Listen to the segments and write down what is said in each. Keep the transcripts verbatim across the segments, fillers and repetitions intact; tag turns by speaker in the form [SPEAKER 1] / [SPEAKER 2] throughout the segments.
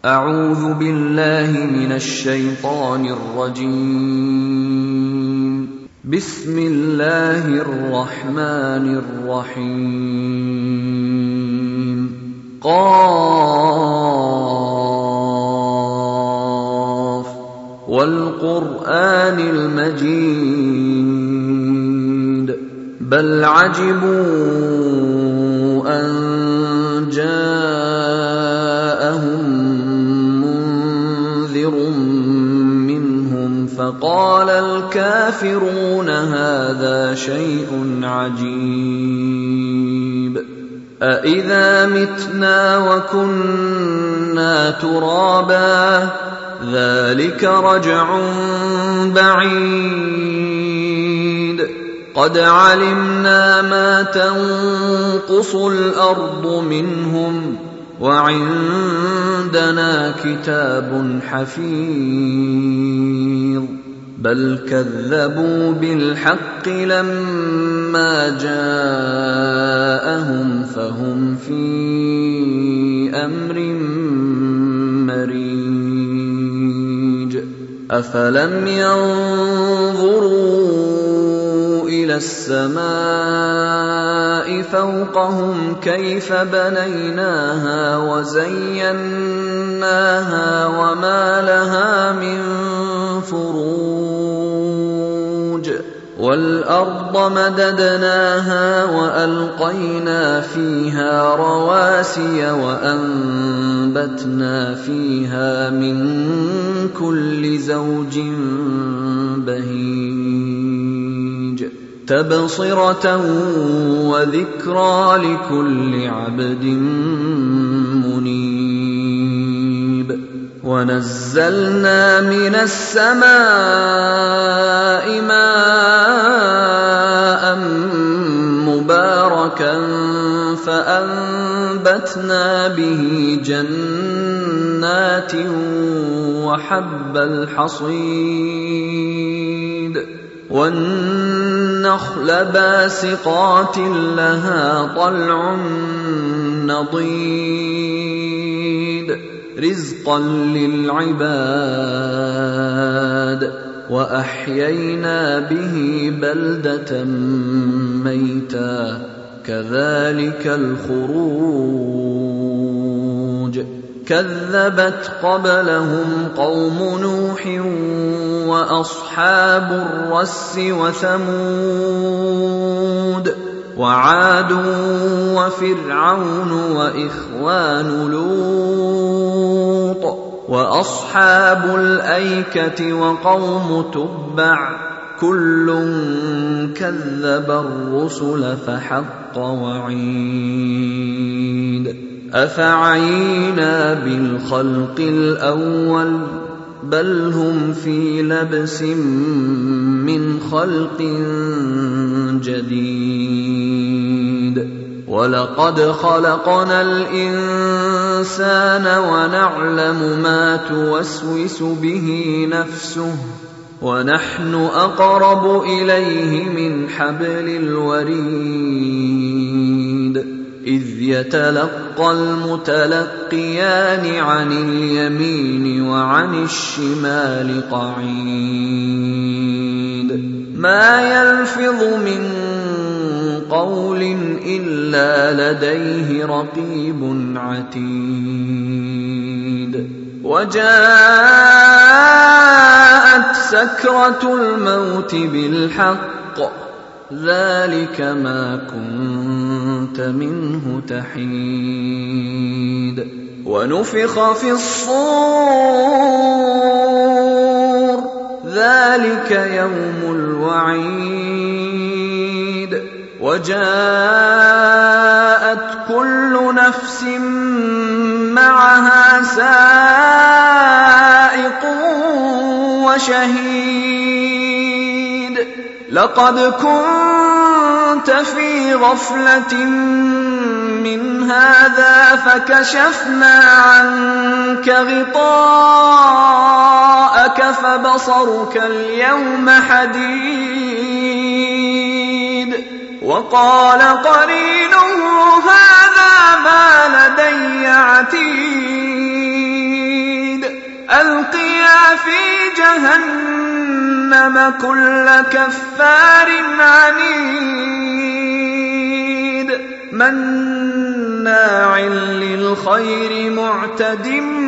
[SPEAKER 1] أعوذ بالله من الشيطان الرجيم. بسم الله الرحمن الرحيم. قاف والقرآن المجيد بل عجبوا أن جاءهم منذر منهم فقال الكافرون هذا شيء عجيب أإذا متنا وكنا ترابا ذلك رجع بعيد قد علمنا ما تنقص الأرض منهم وعندنا كتاب حفيظ بل كذبوا بالحق لما جاءهم فهم في أمر مريج أفلم ينظروا إلى السماء فوقهم كيف بنيناها وزيناها وما لها من فروج والأرض مددناها وألقينا فيها رواسي وأنبتنا فيها من كل زوج بهيج تبصرة وذكرى لكل عبد منيب ونزلنا من السماء ماء مباركا فأنبتنا به جنات وحب الحصيد والنخل باسقات لها طلع نضيد رزقا للعباد وأحيينا به بلدة ميتا كذلك الخروج كذبت قبلهم قوم نوح وأصحاب الرس وثمود وعاد وفرعون وإخوان لوط وأصحاب الأيكة وقوم تبع كل كذب الرسل فحق وعيد أفعينا بالخلق الأول بل هم في لبس من خلق جديد ولقد خلقنا الإنسان ونعلم ما توسوس به نفسه ونحن أقرب إليه من حبل الوريد إذ يتلقى المتلقيان عن اليمين وعن الشمال قعيد ما يلفظ من قول إلا لديه رقيب عتيد وجاءت سكرة الموت بالحق ذلك ما كنت منه تحيد ونفخ في الصور ذلك يوم الوعيد وجاءت كل نفس معها سائق وشهيد لقد كنت في غفلة من هذا فكشفنا عنك غطاءك فبصرك اليوم حديد وقال قرينه هذا ما لدي عتيد ألقيا في جهنم كل كفار عنيد مناع للخير معتد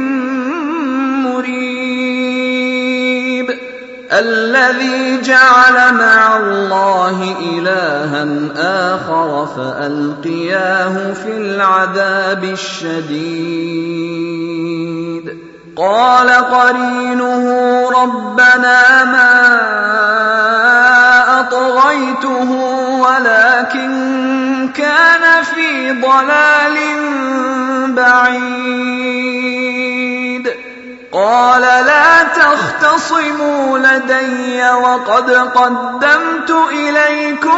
[SPEAKER 1] مريب الذي جعل مع الله إلها آخر فألقياه في العذاب الشديد قال قرينه ربنا ما أطغيته ولكن كان في ضلال بعيد قال لا تختصموا لدي وقد قدمت إليكم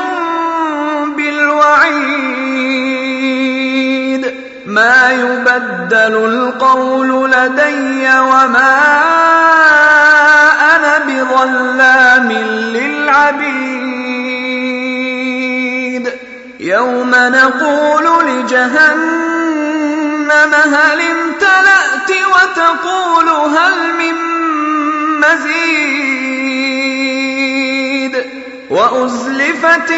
[SPEAKER 1] بالوعيد ما يبدل القول لدي وما أنا بظلام للعبيد يوم نقول لجهنم هل امتلأت وتقول هل من مزيد وأزلفت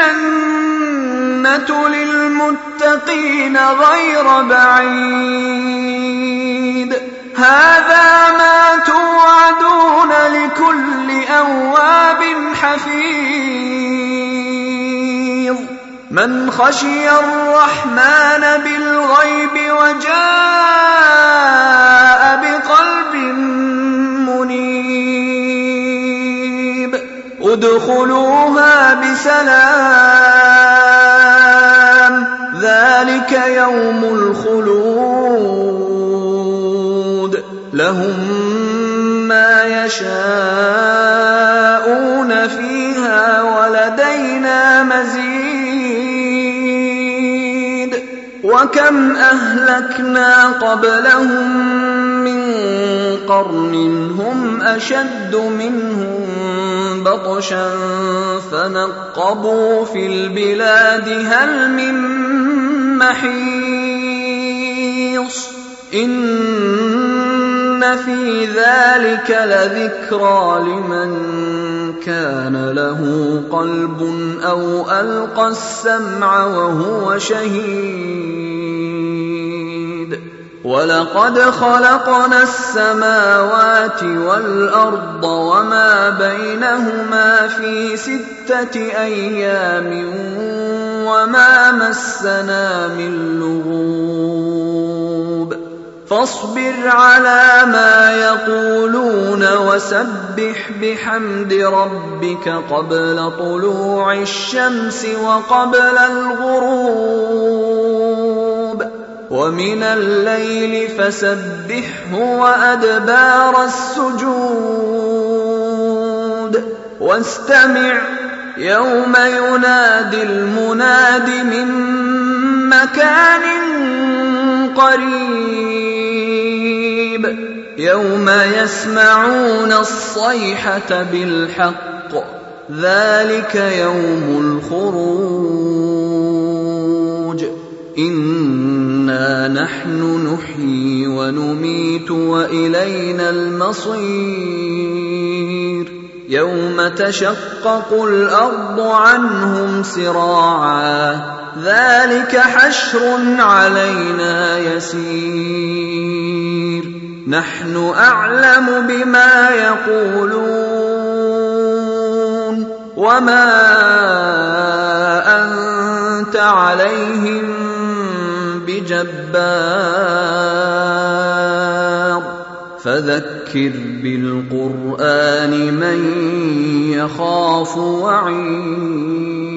[SPEAKER 1] الجنة للمتقين غير بعيد هذا ما توعدون لكل أواب حفيظ من خشي الرحمن بالغيب وجاء بقلب منيب ادخلوها بسلام ذلك يوم الخلود لهم ما يشاءون فيها ولدينا مزيد وكم أهلكنا قبلهم من قرن هم أشد منهم بطشا فنقبوا في البلاد هل من محيص إن في ذلك لذكرى لمن كان له قلب أو ألقى السمع وهو شهيد ولقد خلقنا السماوات والأرض وما بينهما في ستة أيام وما مسنا من لغوب فاصبر على ما يقولون وسبح بحمد ربك قبل طلوع الشمس وقبل الغروب ومن الليل فسبحه وأدبار السجود واستمع يوم ينادي المناد من مكان قريب يوم يسمعون الصيحة بالحق ذلك يوم الخروج إنا نحن نحيي ونميت وإلينا المصير يوم تشقق الأرض عنهم سراعا ذلك حشر علينا يسير نحن أعلم بما يقولون وما أنت عليهم بجبار فذكر بالقرآن من يخاف وعيد